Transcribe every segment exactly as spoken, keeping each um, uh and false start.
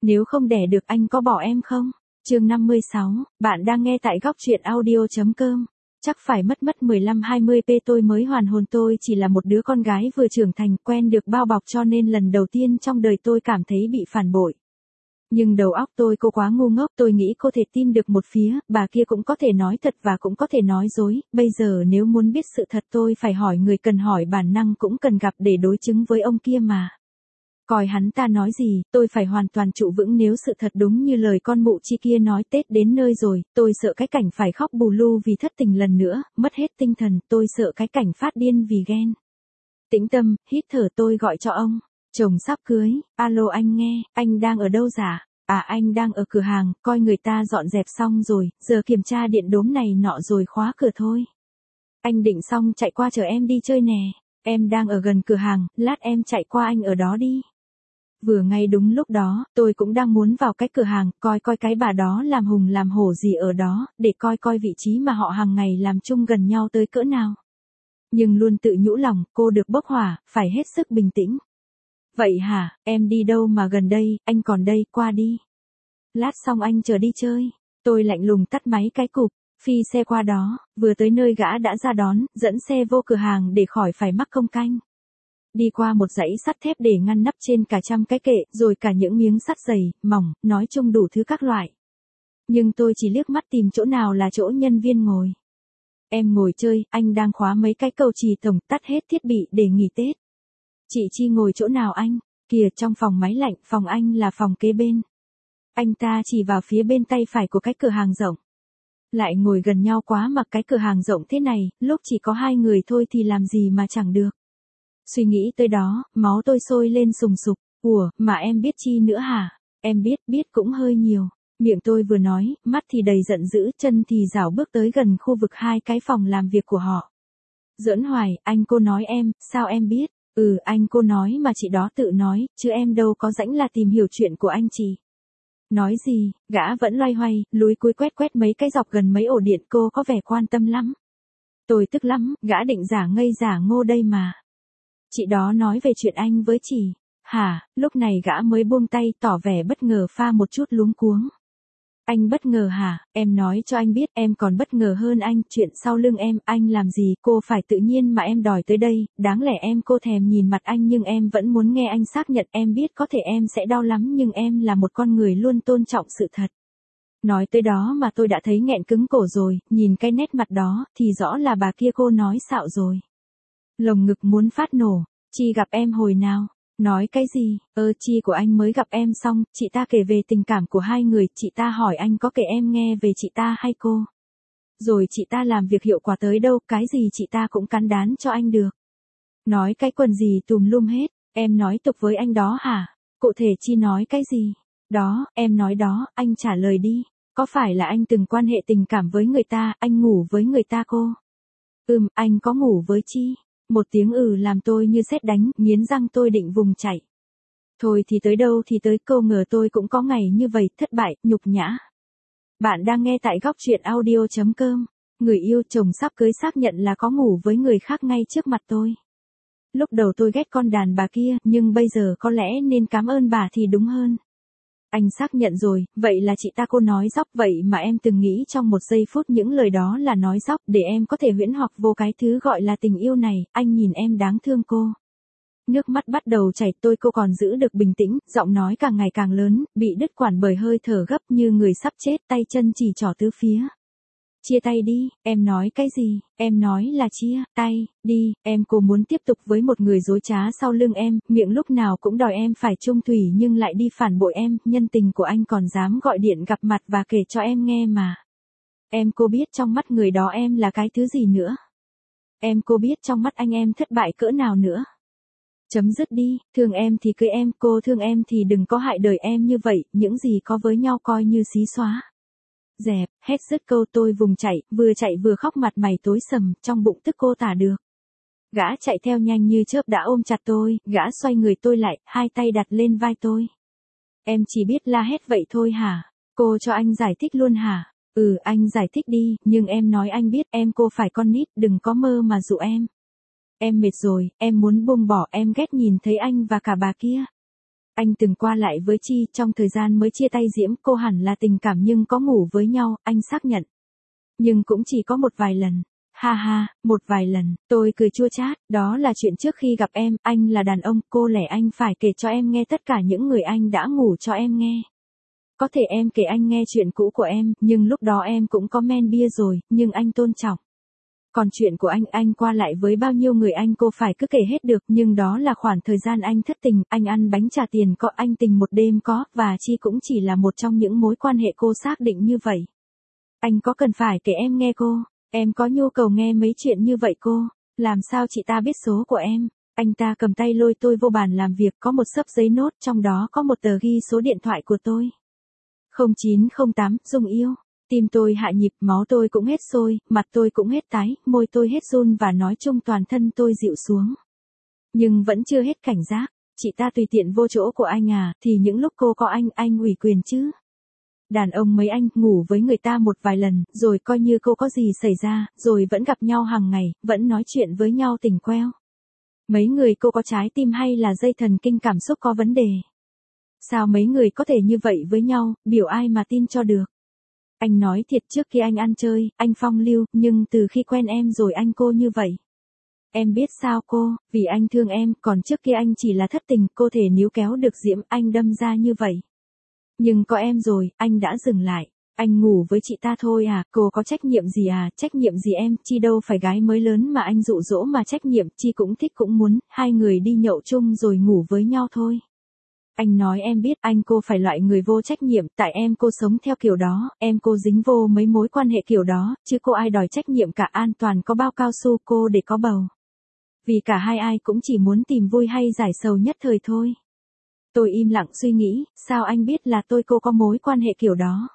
Nếu không đẻ được anh có bỏ em không? Chương năm mươi sáu, bạn đang nghe tại góc truyện audio.com. Chắc phải mất mất mười lăm hai mươi p tôi mới hoàn hồn, tôi chỉ là một đứa con gái vừa trưởng thành quen được bao bọc, cho nên lần đầu tiên trong đời tôi cảm thấy bị phản bội. Nhưng đầu óc tôi cô quá ngu ngốc, tôi nghĩ cô thể tin được một phía, bà kia cũng có thể nói thật và cũng có thể nói dối, bây giờ nếu muốn biết sự thật tôi phải hỏi người cần hỏi, bản năng cũng cần gặp để đối chứng với ông kia mà. Coi hắn ta nói gì, tôi phải hoàn toàn trụ vững nếu sự thật đúng như lời con mụ chi kia nói. Tết đến nơi rồi, tôi sợ cái cảnh phải khóc bù lu vì thất tình lần nữa, mất hết tinh thần, tôi sợ cái cảnh phát điên vì ghen. Tĩnh tâm, hít thở, tôi gọi cho ông. Chồng sắp cưới, alo anh nghe, anh đang ở đâu dạ? À anh đang ở cửa hàng, coi người ta dọn dẹp xong rồi, giờ kiểm tra điện đốm này nọ rồi khóa cửa thôi. Anh định xong chạy qua chờ em đi chơi nè, em đang ở gần cửa hàng, lát em chạy qua anh ở đó đi. Vừa ngay đúng lúc đó, tôi cũng đang muốn vào cái cửa hàng, coi coi cái bà đó làm hùng làm hổ gì ở đó, để coi coi vị trí mà họ hàng ngày làm chung gần nhau tới cỡ nào. Nhưng luôn tự nhủ lòng, cô được bốc hỏa, phải hết sức bình tĩnh. Vậy hả, em đi đâu mà gần đây, anh còn đây, qua đi. Lát xong anh chờ đi chơi. Tôi lạnh lùng tắt máy cái cụp, phi xe qua đó, vừa tới nơi gã đã ra đón, dẫn xe vô cửa hàng để khỏi phải mắc công canh. Đi qua một dãy sắt thép để ngăn nắp trên cả trăm cái kệ, rồi cả những miếng sắt dày, mỏng, nói chung đủ thứ các loại. Nhưng tôi chỉ liếc mắt tìm chỗ nào là chỗ nhân viên ngồi. Em ngồi chơi, anh đang khóa mấy cái cầu chì tổng, tắt hết thiết bị để nghỉ Tết. Chị Chi ngồi chỗ nào anh? Kìa, trong phòng máy lạnh, phòng anh là phòng kế bên. Anh ta chỉ vào phía bên tay phải của cái cửa hàng rộng. Lại ngồi gần nhau quá mà cái cửa hàng rộng thế này, lúc chỉ có hai người thôi thì làm gì mà chẳng được. Suy nghĩ tới đó, máu tôi sôi lên sùng sục. Ủa, mà em biết Chi nữa hả? Em biết, biết cũng hơi nhiều. Miệng tôi vừa nói, mắt thì đầy giận dữ, chân thì rảo bước tới gần khu vực hai cái phòng làm việc của họ. Giỡn hoài, anh cô nói em, sao em biết? Ừ, anh cô nói mà chị đó tự nói, chứ em đâu có rảnh là tìm hiểu chuyện của anh chị. Nói gì, gã vẫn loay hoay, lúi cúi quét quét mấy cái dọc gần mấy ổ điện, cô có vẻ quan tâm lắm. Tôi tức lắm, gã định giả ngây giả ngô đây mà. Chị đó nói về chuyện anh với chị. Hả, lúc này gã mới buông tay, tỏ vẻ bất ngờ pha một chút luống cuống. Anh bất ngờ hả, em nói cho anh biết, em còn bất ngờ hơn anh, chuyện sau lưng em, anh làm gì cô phải tự nhiên mà em đòi tới đây, đáng lẽ em cô thèm nhìn mặt anh nhưng em vẫn muốn nghe anh xác nhận, em biết có thể em sẽ đau lắm nhưng em là một con người luôn tôn trọng sự thật. Nói tới đó mà tôi đã thấy nghẹn cứng cổ rồi, nhìn cái nét mặt đó, thì rõ là bà kia cô nói xạo rồi. Lồng ngực muốn phát nổ. Chi gặp em hồi nào? Nói cái gì? Ơ Chi của anh mới gặp em xong, chị ta kể về tình cảm của hai người, chị ta hỏi anh có kể em nghe về chị ta hay cô? Rồi chị ta làm việc hiệu quả tới đâu, cái gì chị ta cũng cắn đán cho anh được. Nói cái quần gì tùm lum hết, em nói tục với anh đó hả? Cụ thể Chi nói cái gì? Đó, em nói đó, anh trả lời đi. Có phải là anh từng quan hệ tình cảm với người ta, anh ngủ với người ta cô? Ừm, anh có ngủ với Chi? Một tiếng ừ làm tôi như sét đánh, nghiến răng tôi định vùng chạy. Thôi thì tới đâu thì tới, câu ngờ tôi cũng có ngày như vậy, thất bại, nhục nhã. Bạn đang nghe tại góc truyện audio.com. Người yêu chồng sắp cưới xác nhận là có ngủ với người khác ngay trước mặt tôi. Lúc đầu tôi ghét con đàn bà kia, nhưng bây giờ có lẽ nên cảm ơn bà thì đúng hơn. Anh xác nhận rồi, vậy là chị ta cô nói dóc, vậy mà em từng nghĩ trong một giây phút những lời đó là nói dóc để em có thể huyễn hoặc vô cái thứ gọi là tình yêu này, anh nhìn em đáng thương cô. Nước mắt bắt đầu chảy, tôi cô còn giữ được bình tĩnh, giọng nói càng ngày càng lớn, bị đứt quãng bởi hơi thở gấp như người sắp chết, tay chân chỉ trỏ tứ phía. Chia tay đi, em nói cái gì, em nói là chia tay, đi, em cô muốn tiếp tục với một người dối trá sau lưng em, miệng lúc nào cũng đòi em phải chung thủy nhưng lại đi phản bội em, nhân tình của anh còn dám gọi điện gặp mặt và kể cho em nghe mà. Em cô biết trong mắt người đó em là cái thứ gì nữa. Em cô biết trong mắt anh em thất bại cỡ nào nữa. Chấm dứt đi, thương em thì cưới em, cô thương em thì đừng có hại đời em như vậy, những gì có với nhau coi như xí xóa. Dẹp, hết dứt câu tôi vùng chạy, vừa chạy vừa khóc mặt mày tối sầm, trong bụng tức cô tả được. Gã chạy theo nhanh như chớp đã ôm chặt tôi, gã xoay người tôi lại, hai tay đặt lên vai tôi. Em chỉ biết la hét vậy thôi hả? Cô cho anh giải thích luôn hả? Ừ, anh giải thích đi, nhưng em nói anh biết em cô phải con nít, đừng có mơ mà dụ em. Em mệt rồi, em muốn buông bỏ, em ghét nhìn thấy anh và cả bà kia. Anh từng qua lại với Chi, trong thời gian mới chia tay Diễm, cô hẳn là tình cảm nhưng có ngủ với nhau, anh xác nhận. Nhưng cũng chỉ có một vài lần. Ha ha, một vài lần, tôi cười chua chát, đó là chuyện trước khi gặp em, anh là đàn ông, cô lẽ anh phải kể cho em nghe tất cả những người anh đã ngủ cho em nghe. Có thể em kể anh nghe chuyện cũ của em, nhưng lúc đó em cũng có men bia rồi, nhưng anh tôn trọng. Còn chuyện của anh, anh qua lại với bao nhiêu người anh cô phải cứ kể hết được, nhưng đó là khoảng thời gian anh thất tình, anh ăn bánh trả tiền có, anh tình một đêm có, và Chi cũng chỉ là một trong những mối quan hệ cô xác định như vậy. Anh có cần phải kể em nghe cô? Em có nhu cầu nghe mấy chuyện như vậy cô? Làm sao chị ta biết số của em? Anh ta cầm tay lôi tôi vô bàn làm việc, có một xấp giấy nốt, trong đó có một tờ ghi số điện thoại của tôi. không chín không tám, Dung yêu. Tim tôi hạ nhịp, máu tôi cũng hết sôi, mặt tôi cũng hết tái, môi tôi hết run và nói chung toàn thân tôi dịu xuống. Nhưng vẫn chưa hết cảnh giác. Chị ta tùy tiện vô chỗ của anh à, thì những lúc cô có anh, anh ủy quyền chứ. Đàn ông mấy anh, ngủ với người ta một vài lần, rồi coi như cô có gì xảy ra, rồi vẫn gặp nhau hàng ngày, vẫn nói chuyện với nhau tình queo. Mấy người cô có trái tim hay là dây thần kinh cảm xúc có vấn đề? Sao mấy người có thể như vậy với nhau, biểu ai mà tin cho được? Anh nói thiệt, trước khi anh ăn chơi, anh phong lưu, nhưng từ khi quen em rồi anh cô như vậy. Em biết sao cô, vì anh thương em, còn trước kia anh chỉ là thất tình, cô thể níu kéo được Diễm, anh đâm ra như vậy. Nhưng có em rồi, anh đã dừng lại. Anh ngủ với chị ta thôi à, cô có trách nhiệm gì à, trách nhiệm gì em, Chi đâu phải gái mới lớn mà anh dụ dỗ mà trách nhiệm, Chi cũng thích cũng muốn, hai người đi nhậu chung rồi ngủ với nhau thôi. Anh nói em biết, anh cô phải loại người vô trách nhiệm, tại em cô sống theo kiểu đó, em cô dính vô mấy mối quan hệ kiểu đó, chứ cô ai đòi trách nhiệm cả, an toàn có bao cao su cô để có bầu. Vì cả hai ai cũng chỉ muốn tìm vui hay giải sầu nhất thời thôi. Tôi im lặng suy nghĩ, sao anh biết là tôi cô có mối quan hệ kiểu đó?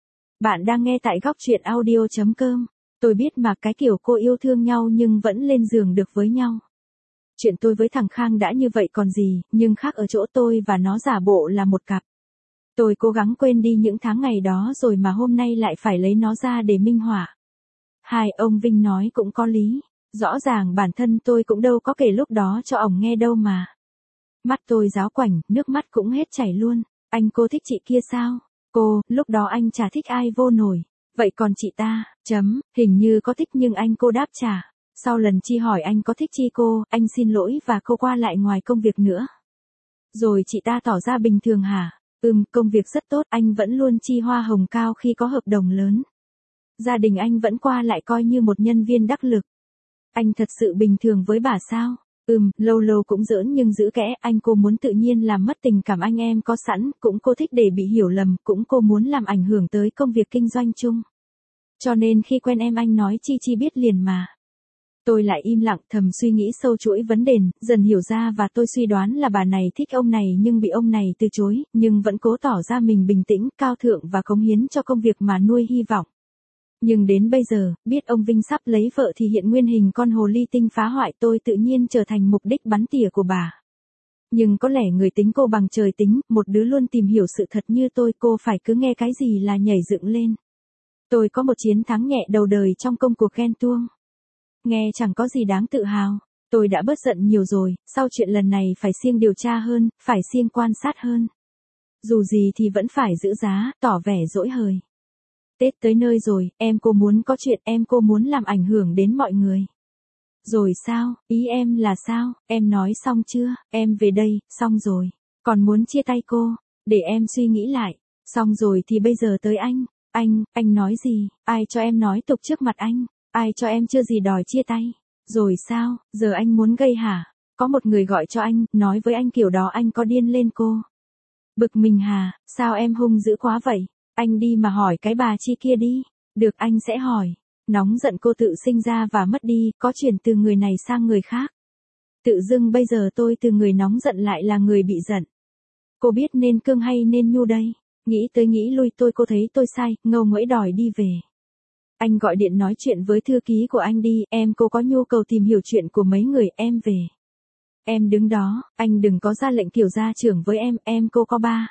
Bạn đang nghe tại góc truyện audio chấm com. Tôi biết mà, cái kiểu cô yêu thương nhau nhưng vẫn lên giường được với nhau. Chuyện tôi với thằng Khang đã như vậy còn gì, nhưng khác ở chỗ tôi và nó giả bộ là một cặp. Tôi cố gắng quên đi những tháng ngày đó rồi mà hôm nay lại phải lấy nó ra để minh họa. Hai, ông Vinh nói cũng có lý. Rõ ràng bản thân tôi cũng đâu có kể lúc đó cho ổng nghe đâu mà. Mắt tôi ráo quảnh, nước mắt cũng hết chảy luôn. Anh cô thích chị kia sao? Cô, lúc đó anh chả thích ai vô nổi. Vậy còn chị ta, chấm, hình như có thích nhưng anh cô đáp trả. Sau lần Chi hỏi anh có thích Chi cô, anh xin lỗi và cô qua lại ngoài công việc nữa. Rồi chị ta tỏ ra bình thường hả? Ừm, công việc rất tốt, anh vẫn luôn chi hoa hồng cao khi có hợp đồng lớn. Gia đình anh vẫn qua lại coi như một nhân viên đắc lực. Anh thật sự bình thường với bà sao? Ừm, lâu lâu cũng giỡn nhưng giữ kẽ, anh cô muốn tự nhiên làm mất tình cảm anh em có sẵn, cũng cô thích để bị hiểu lầm, cũng cô muốn làm ảnh hưởng tới công việc kinh doanh chung. Cho nên khi quen em anh nói Chi Chi biết liền mà. Tôi lại im lặng thầm suy nghĩ sâu chuỗi vấn đề, dần hiểu ra và tôi suy đoán là bà này thích ông này nhưng bị ông này từ chối, nhưng vẫn cố tỏ ra mình bình tĩnh, cao thượng và cống hiến cho công việc mà nuôi hy vọng. Nhưng đến bây giờ, biết ông Vinh sắp lấy vợ thì hiện nguyên hình con hồ ly tinh phá hoại tôi tự nhiên trở thành mục đích bắn tỉa của bà. Nhưng có lẽ người tính cô bằng trời tính, một đứa luôn tìm hiểu sự thật như tôi, cô phải cứ nghe cái gì là nhảy dựng lên. Tôi có một chiến thắng nhẹ đầu đời trong công cuộc ghen tuông. Nghe chẳng có gì đáng tự hào. Tôi đã bớt giận nhiều rồi, sau chuyện lần này phải siêng điều tra hơn, phải siêng quan sát hơn. Dù gì thì vẫn phải giữ giá, tỏ vẻ dỗi hời. Tết tới nơi rồi, em cô muốn có chuyện, em cô muốn làm ảnh hưởng đến mọi người. Rồi sao, ý em là sao, em nói xong chưa, em về đây, xong rồi. Còn muốn chia tay cô, để em suy nghĩ lại. Xong rồi thì bây giờ tới anh. Anh, anh nói gì, ai cho em nói tục trước mặt anh. Ai cho em chưa gì đòi chia tay. Rồi sao, giờ anh muốn gây hả? Có một người gọi cho anh, nói với anh kiểu đó anh có điên lên cô. Bực mình hà, sao em hung dữ quá vậy? Anh đi mà hỏi cái bà Chi kia đi. Được, anh sẽ hỏi. Nóng giận cô tự sinh ra và mất đi, có chuyển từ người này sang người khác. Tự dưng bây giờ tôi từ người nóng giận lại là người bị giận. Cô biết nên cương hay nên nhu đây? Nghĩ tới nghĩ lui tôi cô thấy tôi sai, ngâu nguẫy đòi đi về. Anh gọi điện nói chuyện với thư ký của anh đi, em cô có nhu cầu tìm hiểu chuyện của mấy người, em về. Em đứng đó, anh đừng có ra lệnh kiểu gia trưởng với em, em cô có ba.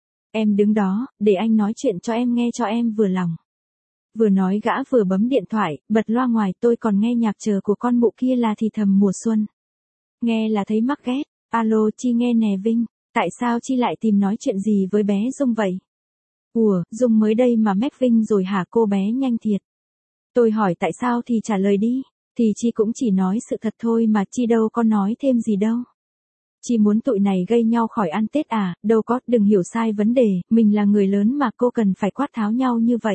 Em đứng đó, để anh nói chuyện cho em nghe cho em vừa lòng. Vừa nói gã vừa bấm điện thoại, bật loa ngoài, tôi còn nghe nhạc chờ của con mụ kia là thì thầm mùa xuân. Nghe là thấy mắc ghét. Alo Chi nghe nè Vinh. Tại sao Chi lại tìm nói chuyện gì với bé Dung vậy? Ủa, Dung mới đây mà mép Vinh rồi hả? Cô bé nhanh thiệt. Tôi hỏi tại sao thì trả lời đi, thì Chi cũng chỉ nói sự thật thôi mà, Chi đâu có nói thêm gì đâu. Chi muốn tụi này gây nhau khỏi ăn Tết à? Đâu có, đừng hiểu sai vấn đề, mình là người lớn mà cô cần phải quát tháo nhau như vậy.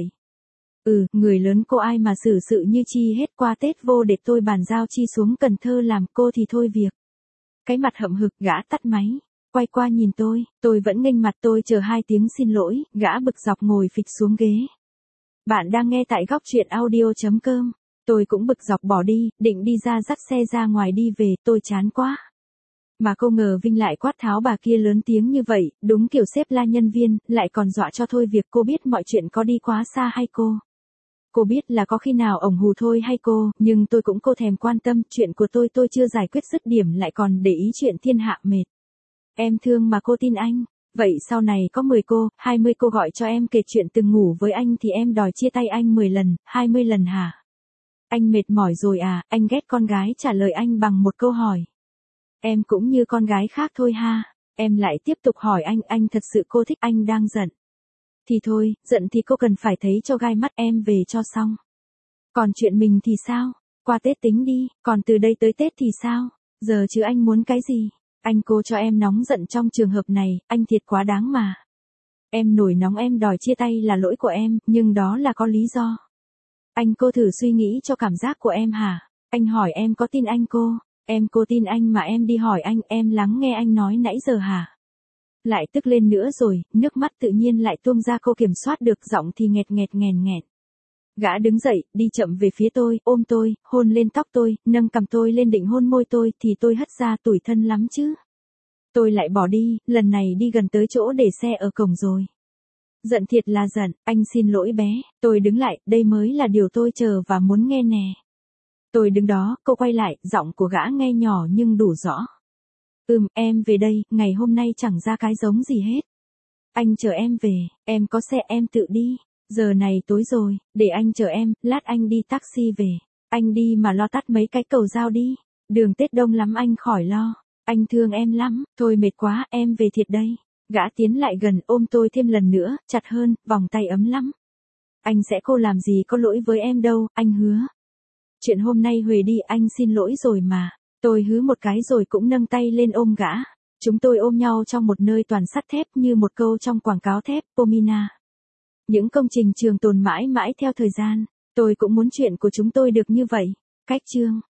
Ừ, người lớn cô ai mà xử sự như Chi hết, qua Tết vô để tôi bàn giao Chi xuống Cần Thơ làm, cô thì thôi việc. Cái mặt hậm hực, gã tắt máy, quay qua nhìn tôi, tôi vẫn nghênh mặt, tôi chờ hai tiếng xin lỗi, gã bực dọc ngồi phịch xuống ghế. Bạn đang nghe tại góc truyện audio.com, tôi cũng bực dọc bỏ đi, định đi ra dắt xe ra ngoài đi về, tôi chán quá. Mà không ngờ Vinh lại quát tháo bà kia lớn tiếng như vậy, đúng kiểu sếp la nhân viên, lại còn dọa cho thôi việc. Cô biết mọi chuyện có đi quá xa hay cô? Cô biết là có khi nào ổng hù thôi hay cô, nhưng tôi cũng cô thèm quan tâm, chuyện của tôi tôi chưa giải quyết dứt điểm lại còn để ý chuyện thiên hạ mệt. Em thương mà cô tin anh, vậy sau này có mười cô, hai mươi cô gọi cho em kể chuyện từng ngủ với anh thì em đòi chia tay anh mười lần, hai mươi lần hả? Anh mệt mỏi rồi à? Anh ghét con gái trả lời anh bằng một câu hỏi. Em cũng như con gái khác thôi ha. Em lại tiếp tục hỏi anh, anh thật sự cô thích anh đang giận. Thì thôi, giận thì cô cần phải thấy cho gai mắt, em về cho xong. Còn chuyện mình thì sao? Qua Tết tính đi, còn từ đây tới Tết thì sao? Giờ chứ anh muốn cái gì? Anh cô cho em nóng giận trong trường hợp này, anh thiệt quá đáng mà. Em nổi nóng em đòi chia tay là lỗi của em, nhưng đó là có lý do. Anh cô thử suy nghĩ cho cảm giác của em hả? Anh hỏi em có tin anh cô? Em cô tin anh mà em đi hỏi anh, em lắng nghe anh nói nãy giờ hả? Lại tức lên nữa rồi, nước mắt tự nhiên lại tuôn ra, cô kiểm soát được giọng thì nghẹt nghẹt nghèn nghẹt. Gã đứng dậy, đi chậm về phía tôi, ôm tôi, hôn lên tóc tôi, nâng cằm tôi lên định hôn môi tôi, thì tôi hất ra, tủi thân lắm chứ. Tôi lại bỏ đi, lần này đi gần tới chỗ để xe ở cổng rồi. Giận thiệt là giận, anh xin lỗi bé, tôi đứng lại, đây mới là điều tôi chờ và muốn nghe nè. Tôi đứng đó, cô quay lại, giọng của gã nghe nhỏ nhưng đủ rõ. Ừm, em về đây, ngày hôm nay chẳng ra cái giống gì hết. Anh chờ em về, em có xe em tự đi. Giờ này tối rồi, để anh chờ em, lát anh đi taxi về. Anh đi mà lo tắt mấy cái cầu dao đi. Đường Tết đông lắm anh khỏi lo. Anh thương em lắm, thôi mệt quá, em về thiệt đây. Gã tiến lại gần ôm tôi thêm lần nữa, chặt hơn, vòng tay ấm lắm. Anh sẽ cô làm gì có lỗi với em đâu, anh hứa. Chuyện hôm nay Huề đi, anh xin lỗi rồi mà. Tôi hứ một cái rồi cũng nâng tay lên ôm gã. Chúng tôi ôm nhau trong một nơi toàn sắt thép như một câu trong quảng cáo thép, Pomina. Những công trình trường tồn mãi mãi theo thời gian. Tôi cũng muốn chuyện của chúng tôi được như vậy. Cách chương.